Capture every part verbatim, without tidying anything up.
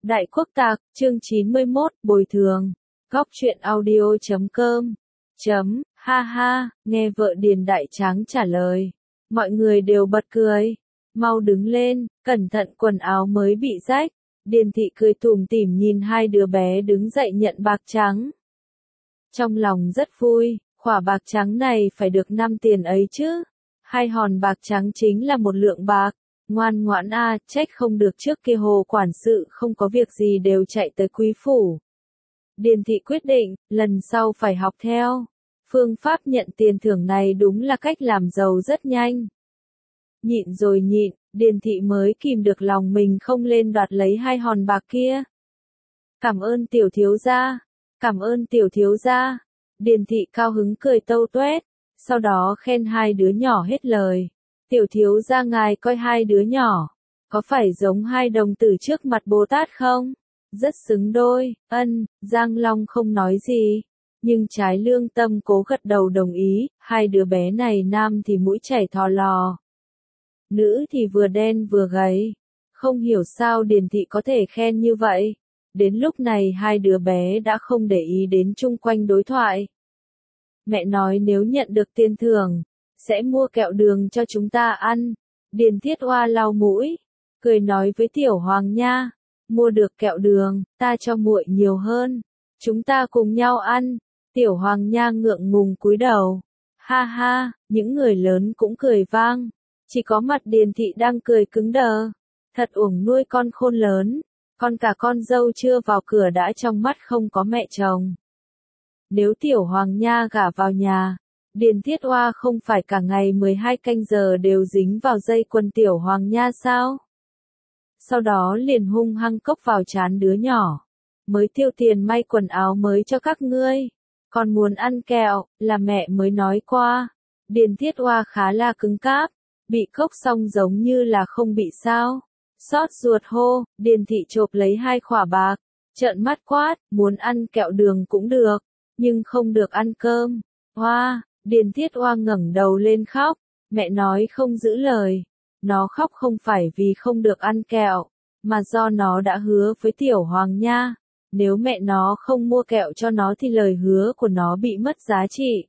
Đại Quốc Tạc, chương chín mươi mốt, bồi thường. Góc truyện audio chấm com. Chấm, ha ha, nghe vợ Điền Đại Tráng trả lời. Mọi người đều bật cười. Mau đứng lên, cẩn thận quần áo mới bị rách. Điền thị cười tủm tỉm nhìn hai đứa bé đứng dậy nhận bạc trắng. Trong lòng rất vui, khỏa bạc trắng này phải được năm tiền ấy chứ. Hai hòn bạc trắng chính là một lượng bạc. Ngoan ngoãn a, à, trách không được trước kia Hồ quản sự không có việc gì đều chạy tới quý phủ. Điền thị quyết định, lần sau phải học theo. Phương pháp nhận tiền thưởng này đúng là cách làm giàu rất nhanh. Nhịn rồi nhịn, Điền thị mới kìm được lòng mình không lên đoạt lấy hai hòn bạc kia. Cảm ơn tiểu thiếu gia, cảm ơn tiểu thiếu gia. Điền thị cao hứng cười tâu tuét, sau đó khen hai đứa nhỏ hết lời. Tiểu thiếu gia ngài coi hai đứa nhỏ, có phải giống hai đồng tử trước mặt Bồ Tát không? Rất xứng đôi. Ân, Giang Long không nói gì, nhưng trái lương tâm cố gật đầu đồng ý, hai đứa bé này nam thì mũi chảy thò lò, nữ thì vừa đen vừa gầy. Không hiểu sao Điền thị có thể khen như vậy. Đến lúc này hai đứa bé đã không để ý đến chung quanh đối thoại. Mẹ nói nếu nhận được tiền thưởng, sẽ mua kẹo đường cho chúng ta ăn. Điền Thiết Oa lau mũi, cười nói với Tiểu Hoàng Nha, mua được kẹo đường, ta cho muội nhiều hơn, chúng ta cùng nhau ăn. Tiểu Hoàng Nha ngượng ngùng cúi đầu. Ha ha, những người lớn cũng cười vang, chỉ có mặt Điền thị đang cười cứng đờ. Thật uổng nuôi con khôn lớn, con cả con dâu chưa vào cửa đã trong mắt không có mẹ chồng. Nếu Tiểu Hoàng Nha gả vào nhà, Điền Thiết Oa không phải cả ngày mười hai canh giờ đều dính vào dây quần Tiểu Hoàng Nha sao? Sau đó liền hung hăng cốc vào trán đứa nhỏ. Mới tiêu tiền may quần áo mới cho các ngươi. Còn muốn ăn kẹo, là mẹ mới nói qua. Điền Thiết Oa khá là cứng cáp. Bị cốc xong giống như là không bị sao. Xót ruột hô, Điền thị chộp lấy hai khỏa bạc. Trợn mắt quát, muốn ăn kẹo đường cũng được, nhưng không được ăn cơm. Hoa! Điền Thiết Oa ngẩng đầu lên khóc, mẹ nói không giữ lời. Nó khóc không phải vì không được ăn kẹo, mà do nó đã hứa với Tiểu Hoàng Nha, nếu mẹ nó không mua kẹo cho nó thì lời hứa của nó bị mất giá trị.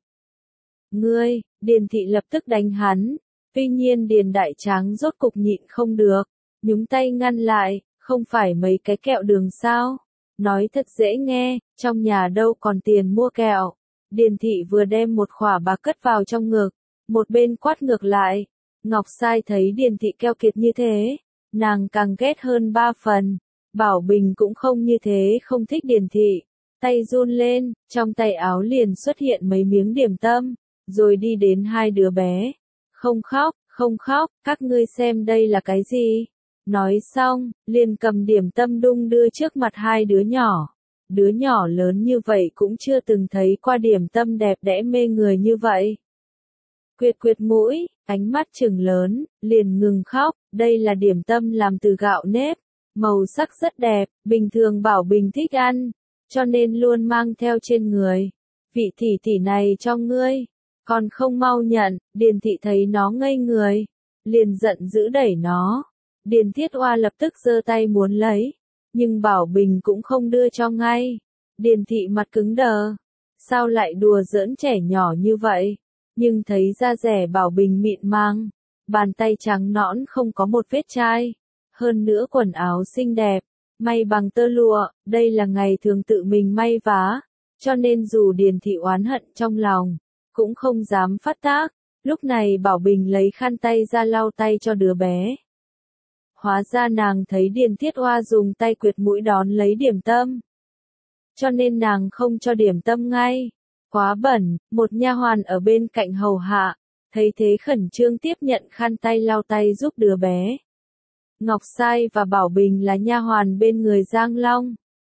Ngươi, Điền thị lập tức đánh hắn, tuy nhiên Điền Đại Tráng rốt cục nhịn không được, nhúng tay ngăn lại, không phải mấy cái kẹo đường sao? Nói thật dễ nghe, trong nhà đâu còn tiền mua kẹo. Điền thị vừa đem một khỏa bạc cất vào trong ngực, một bên quát ngược lại. Ngọc Sai thấy Điền thị keo kiệt như thế, nàng càng ghét hơn ba phần. Bảo Bình cũng không như thế, không thích Điền thị. Tay run lên, trong tay áo liền xuất hiện mấy miếng điểm tâm, rồi đi đến hai đứa bé. Không khóc, không khóc, các ngươi xem đây là cái gì? Nói xong, liền cầm điểm tâm đung đưa trước mặt hai đứa nhỏ. Đứa nhỏ lớn như vậy cũng chưa từng thấy qua điểm tâm đẹp đẽ mê người như vậy. Quyệt quyệt mũi, ánh mắt trừng lớn, liền ngừng khóc, đây là điểm tâm làm từ gạo nếp, màu sắc rất đẹp, bình thường Bảo Bình thích ăn, cho nên luôn mang theo trên người. Vị tỷ tỷ này cho ngươi, còn không mau nhận. Điền thị thấy nó ngây người, liền giận dữ đẩy nó. Điền Thiết Oa lập tức giơ tay muốn lấy, nhưng Bảo Bình cũng không đưa cho ngay. Điền thị mặt cứng đờ, sao lại đùa giỡn trẻ nhỏ như vậy? Nhưng thấy da rẻ Bảo Bình mịn màng, bàn tay trắng nõn không có một vết chai, hơn nữa quần áo xinh đẹp, may bằng tơ lụa, đây là ngày thường tự mình may vá, cho nên dù Điền thị oán hận trong lòng, cũng không dám phát tác. Lúc này Bảo Bình lấy khăn tay ra lau tay cho đứa bé. Hóa ra nàng thấy Điền Thiết Oa dùng tay quyệt mũi đón lấy điểm tâm, cho nên nàng không cho điểm tâm ngay. Quá bẩn, một nha hoàn ở bên cạnh hầu hạ, thấy thế khẩn trương tiếp nhận khăn tay lau tay giúp đứa bé. Ngọc Sai và Bảo Bình là nha hoàn bên người Giang Long,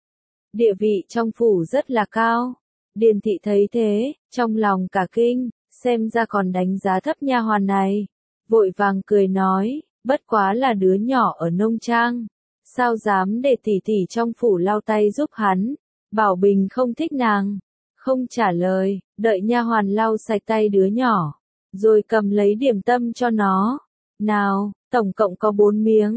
địa vị trong phủ rất là cao. Điền thị thấy thế, trong lòng cả kinh, xem ra còn đánh giá thấp nha hoàn này, vội vàng cười nói, bất quá là đứa nhỏ ở nông trang, sao dám để tỷ tỷ trong phủ lau tay giúp hắn. Bảo Bình không thích nàng, không trả lời, đợi nha hoàn lau sạch tay đứa nhỏ, rồi cầm lấy điểm tâm cho nó. Nào, tổng cộng có bốn miếng,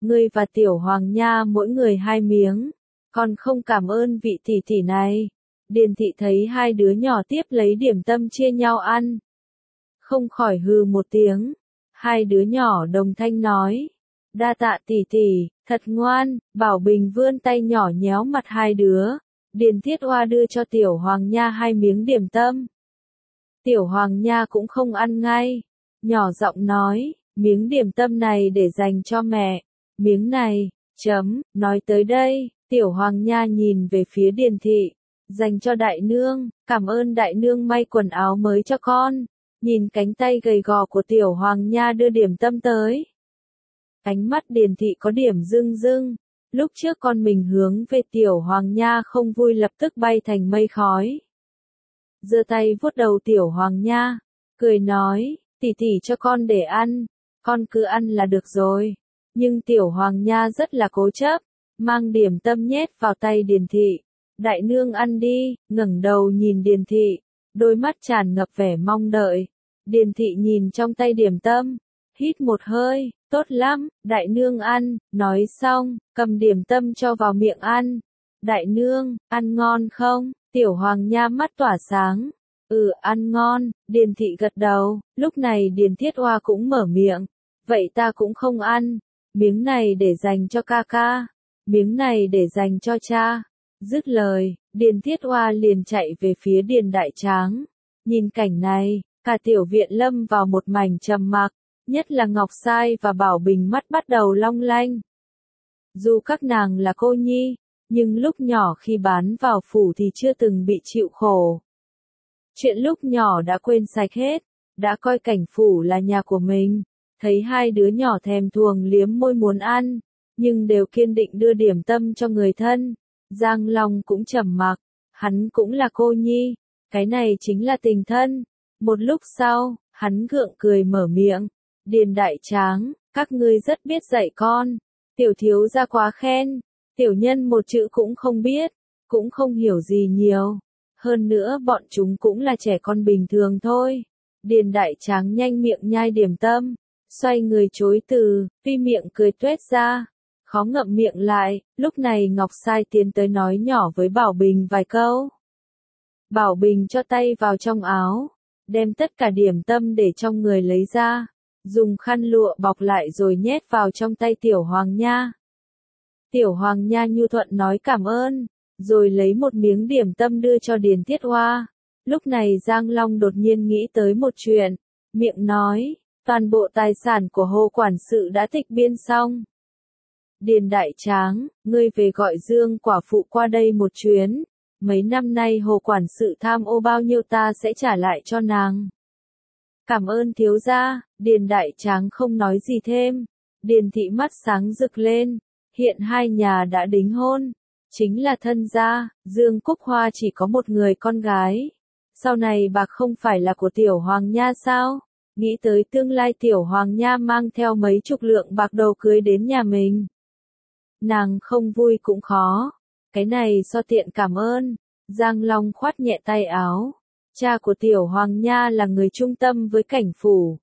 ngươi và Tiểu Hoàng Nha mỗi người hai miếng, còn không cảm ơn vị tỷ tỷ này. Điền thị thấy hai đứa nhỏ tiếp lấy điểm tâm chia nhau ăn, không khỏi hừ một tiếng. Hai đứa nhỏ đồng thanh nói, đa tạ tỷ tỷ, thật ngoan. Bảo Bình vươn tay nhỏ nhéo mặt hai đứa. Điền Thiết Oa đưa cho Tiểu Hoàng Nha hai miếng điểm tâm. Tiểu Hoàng Nha cũng không ăn ngay, nhỏ giọng nói, miếng điểm tâm này để dành cho mẹ, miếng này, chấm, nói tới đây, Tiểu Hoàng Nha nhìn về phía Điền thị, dành cho đại nương, cảm ơn đại nương may quần áo mới cho con. Nhìn cánh tay gầy gò của Tiểu Hoàng Nha đưa điểm tâm tới, ánh mắt Điền thị có điểm rưng rưng. Lúc trước con mình hướng về Tiểu Hoàng Nha không vui lập tức bay thành mây khói. Giơ tay vuốt đầu Tiểu Hoàng Nha, cười nói, tỷ tỷ cho con để ăn, con cứ ăn là được rồi. Nhưng Tiểu Hoàng Nha rất là cố chấp, mang điểm tâm nhét vào tay Điền thị. Đại nương ăn đi. Ngẩng đầu nhìn Điền thị, đôi mắt tràn ngập vẻ mong đợi. Điền thị nhìn trong tay điểm tâm, hít một hơi, tốt lắm, đại nương ăn. Nói xong, cầm điểm tâm cho vào miệng ăn. Đại nương, ăn ngon không? Tiểu Hoàng Nha mắt tỏa sáng. Ừ, ăn ngon. Điền thị gật đầu. Lúc này Điền Thiết Oa cũng mở miệng, vậy ta cũng không ăn, miếng này để dành cho ca ca, miếng này để dành cho cha. Dứt lời, Điền Thiết Oa liền chạy về phía Điền Đại Tráng. Nhìn cảnh này, cả tiểu viện lâm vào một mảnh trầm mặc, nhất là Ngọc Sai và Bảo Bình mắt bắt đầu long lanh. Dù các nàng là cô nhi, nhưng lúc nhỏ khi bán vào phủ thì chưa từng bị chịu khổ. Chuyện lúc nhỏ đã quên sạch hết, đã coi cảnh phủ là nhà của mình. Thấy hai đứa nhỏ thèm thuồng liếm môi muốn ăn, nhưng đều kiên định đưa điểm tâm cho người thân. Giang Long cũng trầm mặc, hắn cũng là cô nhi, cái này chính là tình thân. Một lúc sau, hắn gượng cười mở miệng, Điền Đại Tráng, các ngươi rất biết dạy con. Tiểu thiếu gia quá khen, tiểu nhân một chữ cũng không biết, cũng không hiểu gì nhiều. Hơn nữa bọn chúng cũng là trẻ con bình thường thôi. Điền Đại Tráng nhanh miệng nhai điểm tâm, xoay người chối từ, tuy miệng cười tuét ra, khó ngậm miệng lại. Lúc này Ngọc Sai tiến tới nói nhỏ với Bảo Bình vài câu. Bảo Bình cho tay vào trong áo, đem tất cả điểm tâm để trong người lấy ra, dùng khăn lụa bọc lại rồi nhét vào trong tay Tiểu Hoàng Nha. Tiểu Hoàng Nha nhu thuận nói cảm ơn, rồi lấy một miếng điểm tâm đưa cho Điền Thiết Oa. Lúc này Giang Long đột nhiên nghĩ tới một chuyện, miệng nói, toàn bộ tài sản của Hồ quản sự đã tịch biên xong. Điền Đại Tráng, ngươi về gọi Dương quả phụ qua đây một chuyến, mấy năm nay Hồ quản sự tham ô bao nhiêu ta sẽ trả lại cho nàng. Cảm ơn thiếu gia. Điền Đại Tráng không nói gì thêm. Điền thị mắt sáng rực lên, hiện hai nhà đã đính hôn, chính là thân gia. Dương Cúc Hoa chỉ có một người con gái, sau này bạc không phải là của Tiểu Hoàng Nha sao? Nghĩ tới tương lai Tiểu Hoàng Nha mang theo mấy chục lượng bạc đầu cưới đến nhà mình, nàng không vui cũng khó. Cái này so tiện cảm ơn. Giang Long khoát nhẹ tay áo. Cha của Tiểu Hoàng Nha là người trung tâm với cảnh phủ,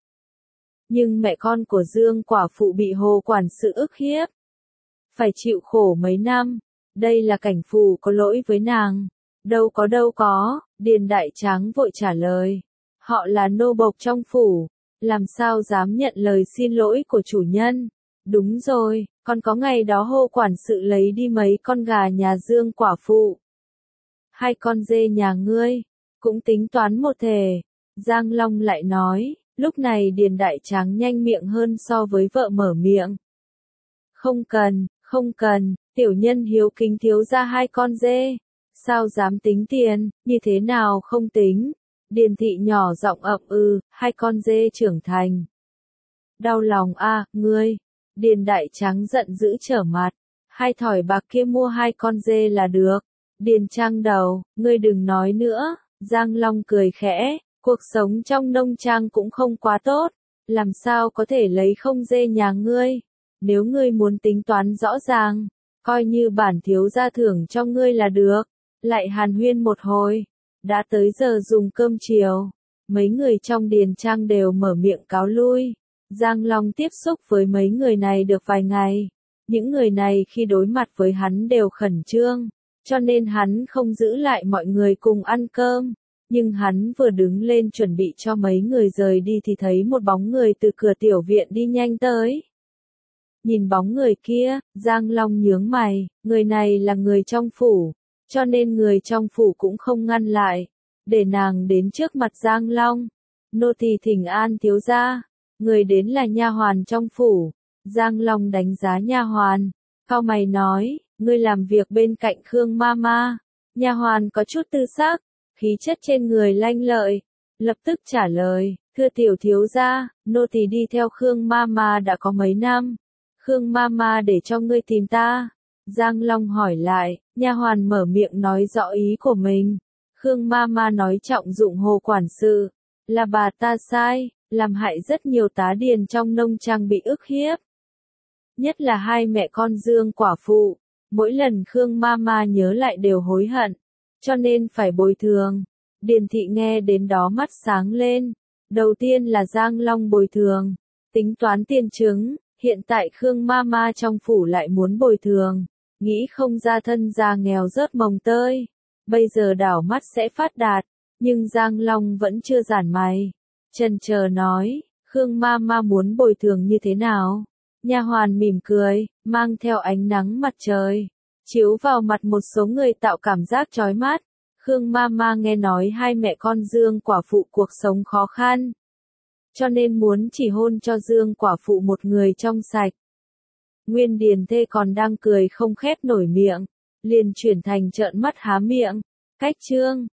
nhưng mẹ con của Dương quả phụ bị Hồ quản sự ức hiếp, phải chịu khổ mấy năm. Đây là cảnh phủ có lỗi với nàng. Đâu có đâu có. Điền Đại Tráng vội trả lời, họ là nô bộc trong phủ, làm sao dám nhận lời xin lỗi của chủ nhân. Đúng rồi, còn có ngày đó Hồ quản sự lấy đi mấy con gà nhà Dương quả phụ, hai con dê nhà ngươi, cũng tính toán một thể. Giang Long lại nói. Lúc này Điền Đại Tráng nhanh miệng hơn so với vợ mở miệng. Không cần, không cần, tiểu nhân hiếu kính thiếu gia hai con dê, sao dám tính tiền, như thế nào không tính. Điền thị nhỏ giọng ậm ừ, hai con dê trưởng thành. Đau lòng a, à, ngươi. Điền Đại Tráng giận dữ trở mặt, hai thỏi bạc kia mua hai con dê là được. Điền Trang đầu, ngươi đừng nói nữa. Giang Long cười khẽ, cuộc sống trong nông trang cũng không quá tốt, làm sao có thể lấy không dê nhà ngươi. Nếu ngươi muốn tính toán rõ ràng, coi như bản thiếu gia thưởng cho ngươi là được. Lại hàn huyên một hồi, đã tới giờ dùng cơm chiều, mấy người trong Điền Trang đều mở miệng cáo lui. Giang Long tiếp xúc với mấy người này được vài ngày, Những người này khi đối mặt với hắn đều khẩn trương, cho nên hắn không giữ lại mọi người cùng ăn cơm. Nhưng hắn vừa đứng lên chuẩn bị cho mấy người rời đi thì thấy một bóng người từ cửa tiểu viện đi nhanh tới. Nhìn bóng người kia, Giang Long nhướng mày, người này là người trong phủ, cho nên người trong phủ cũng không ngăn lại, để nàng đến trước mặt Giang Long. Nô tỳ thỉnh an thiếu gia, người đến là nha hoàn trong phủ. Giang Long đánh giá nha hoàn, cau mày nói, ngươi làm việc bên cạnh Khương Mama. Nha hoàn có chút tư sắc, khí chất trên người lanh lợi, lập tức trả lời, thưa tiểu thiếu gia, nô tỳ đi theo Khương Mama đã có mấy năm. Khương Mama để cho ngươi tìm ta. Giang Long hỏi lại, nha hoàn mở miệng nói rõ ý của mình. Khương Mama nói trọng dụng Hồ quản sự, là bà ta sai, làm hại rất nhiều tá điền trong nông trang bị ức hiếp. Nhất là hai mẹ con Dương quả phụ, mỗi lần Khương Mama nhớ lại đều hối hận, cho nên phải bồi thường. Điền thị nghe đến đó mắt sáng lên, đầu tiên là Giang Long bồi thường, tính toán tiền chứng, hiện tại Khương Mama trong phủ lại muốn bồi thường, nghĩ không ra thân gia nghèo rớt mồng tơi, bây giờ đảo mắt sẽ phát đạt, nhưng Giang Long vẫn chưa giản mày, chần chờ nói, Khương Mama muốn bồi thường như thế nào? Nha hoàn mỉm cười, mang theo ánh nắng mặt trời, chiếu vào mặt một số người tạo cảm giác chói mắt. Khương Mama nghe nói hai mẹ con Dương quả phụ cuộc sống khó khăn, cho nên muốn chỉ hôn cho Dương quả phụ một người trong sạch. Nguyên Điền Thê còn đang cười không khép nổi miệng, liền chuyển thành trợn mắt há miệng. Cách chương